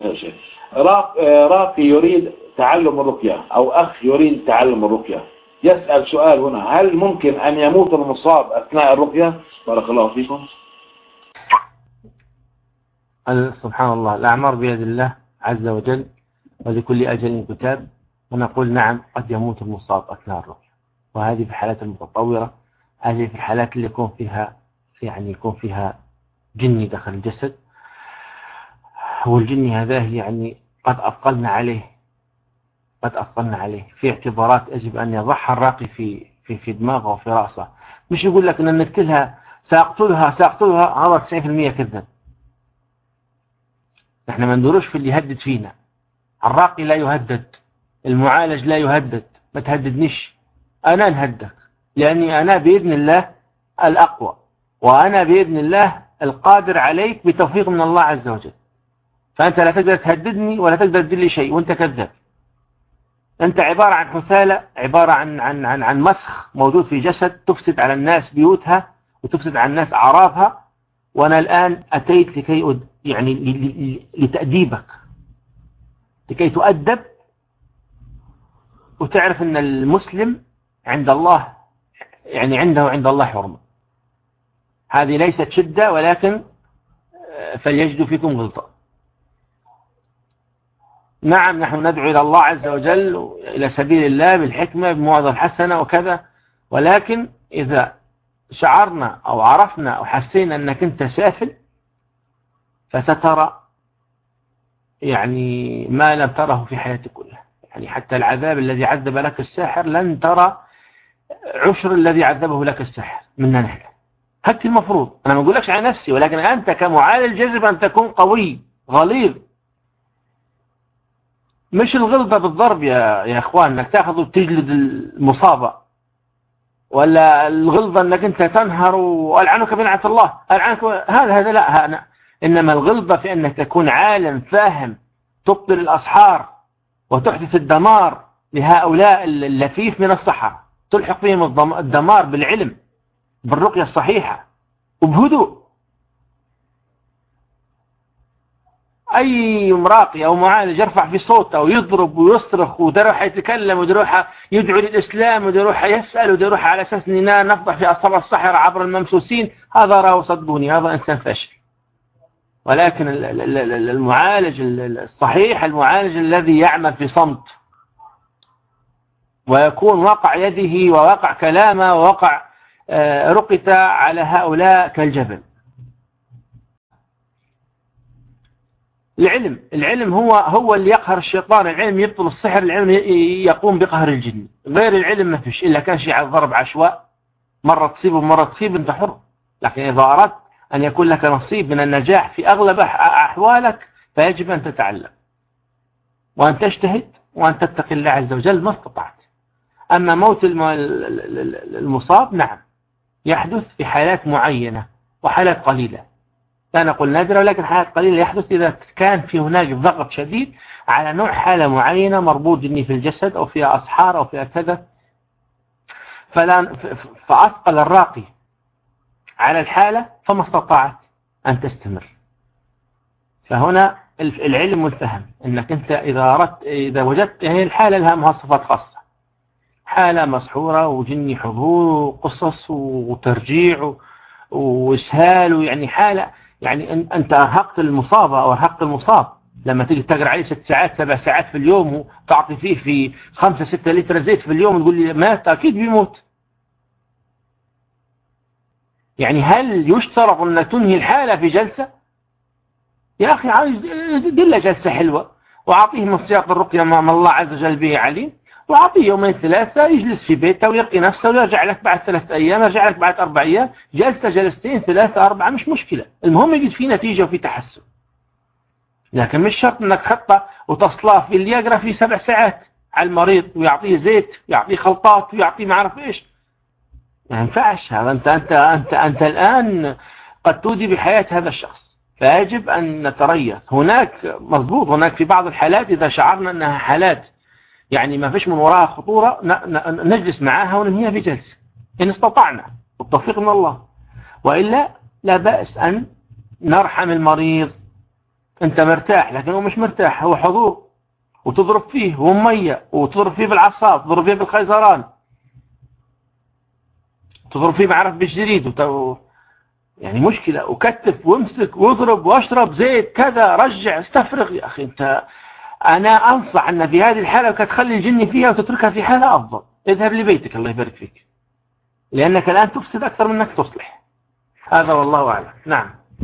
ماشي. راقي يريد تعلم الرقية أو أخ يريد تعلم الرقية، يسأل سؤال هنا: هل ممكن أن يموت المصاب أثناء الرقية؟ بارك الله فيكم. سبحان الله، الأعمار بيد الله عز وجل، ولكل أجل كتاب. ونقول نعم، قد يموت المصاب أثناء الرقية، وهذه في الحالات المتطورة. هذه في الحالات اللي يكون فيها جني دخل الجسد، والجني هذا قد أثقلنا عليه في اعتبارات يجب أن يضعها الراقي في دماغه وفي رأسه. مش يقول لك أن نقتلها سأقتلها، هذا 90% كذب. نحن ما ندورش في اللي يهدد فينا. الراقي لا يهدد، المعالج لا يهدد. ما تهددنيش، أنا نهدك، لأني أنا بإذن الله الأقوى، وأنا بإذن الله القادر عليك بتوفيق من الله عز وجل. فأنت لا تقدر تهددني ولا تقدر تدير لي شيء، وأنت كذاب. أنت عبارة عن حثالة، عبارة عن مسخ موجود في جسد، تفسد على الناس بيوتها وتفسد على الناس أعراضها. وأنا الآن أتيت لكي لتأديبك، لكي تؤدب وتعرف أن المسلم عند الله عند الله حرمة. هذه ليست شدة، ولكن فليجدوا فيكم غلطة. نعم، نحن ندعو إلى الله عز وجل إلى سبيل الله بالحكمة بموعظة الحسنة وكذا، ولكن إذا شعرنا أو عرفنا أو حسينا أنك أنت سافل، فسترى ما لم تره في حياتك كلها. حتى العذاب الذي عذب لك الساحر لن ترى عشر الذي عذبه لك الساحر منا نحن. هذا المفروض. أنا ما أقولكش على نفسي، ولكن أنت كمعالج يجب أن تكون قوي غليظ. مش الغلظة بالضرب يا إخوان، أنك تأخذ وتجلد المصابة، ولا الغلظة أنك أنت تنهر وألعنك بلعنة الله، ألعنك. هذا لا. إنما الغلظة في أنك تكون عالم فاهم، تبطل الأسحار وتحدث الدمار لهؤلاء اللفيف من السحرة، تلحق بهم الدمار بالعلم، بالرقية الصحيحة وبهدوء. أي راقي أو معالج يرفع في صوته ويضرب ويصرخ ويروح يتكلم ويروح يدعو للإسلام ويروح يسأل ويروح على أساس أننا نفضح في أصحاب السحرة عبر الممسوسين، هذا راه صدقوني هذا إنسان فاشل. ولكن المعالج الصحيح، المعالج الذي يعمل في صمت ويكون وقع يده ووقع كلامه ووقع رقته على هؤلاء كالجبل. العلم هو اللي يقهر الشيطان، العلم يبطل السحر، العلم يقوم بقهر الجن. غير العلم ما فيش، إلا كان شيء ضرب عشواء، مرة تصيب ومرة تخيب، انت حر. لكن إذا أردت أن يكون لك نصيب من النجاح في أغلب أحوالك، فيجب أن تتعلم وأن تجتهد وأن تتقي الله عز وجل ما استطعت. أما موت المصاب نعم يحدث في حالات معينة وحالات قليلة، لا نقول نادرة، ولكن حالات قليلة يحدث إذا كان في هناك ضغط شديد على نوع حالة معينة، مربوط جني في الجسد أو فيها أسحار أو فيها كذا، فأثقل الراقي على الحالة فما استطاعت أن تستمر. فهنا العلم والفهم، أنك أنت إذا وجدت الحالة لها مواصفات خاصة، حالة مسحورة وجني حضور وقصص وترجيع وإسهال، حالة أنت أرهقت المصابة أو أرهقت المصاب لما تيجي تقرأ عليه 6 ساعات 7 ساعات في اليوم وتعطي فيه في 5-6 لتر زيت في اليوم وتقول لي مات، أكيد بيموت. هل يشترط أن تنهي الحالة في جلسة؟ يا أخي عايز دل جلسة حلوة وعطيه من سياق الرقية ما الله عز وجل به عليم، وعطيه 2-3 يجلس في بيته ويرقي نفسه ويرجع لك بعد 3 أيام، يرجع لك بعد 4 أيام، جلسة جلستين 3-4 مش مشكلة، المهم يجد فيه نتيجة وفي تحسن. لكن مش شرط أنك تحطه وتصلاه في اللي يقرأ فيه 7 ساعات على المريض ويعطيه زيت ويعطيه خلطات ويعطيه ما أعرف إيش. ما ينفعش هذا. أنت الآن قد تودي بحياة هذا الشخص، فيجب أن نتريث. هناك مضبوط، هناك في بعض الحالات إذا شعرنا أنها حالات ما فيش من وراها خطورة نجلس معها وننهيها في جلسة إن استطعنا والتوفيق من الله، وإلا لا بأس أن نرحم المريض أنت مرتاح لكن هو مش مرتاح، هو حضور، وتضرب فيه ومية، وتضرب فيه بالعصا، تضرب فيه بالخيزران، تضرب فيه بعرف بالجريد يعني مشكلة. وكتف وامسك واضرب واشرب زيت كذا، رجع استفرغ. يا أخي أنت، أنا أنصح أن في هذه الحالة تخلي الجن فيها وتتركها في حالة أفضل. اذهب لبيتك الله يبارك فيك، لأنك الآن تفسد أكثر من أنك تصلح. هذا والله أعلم. نعم.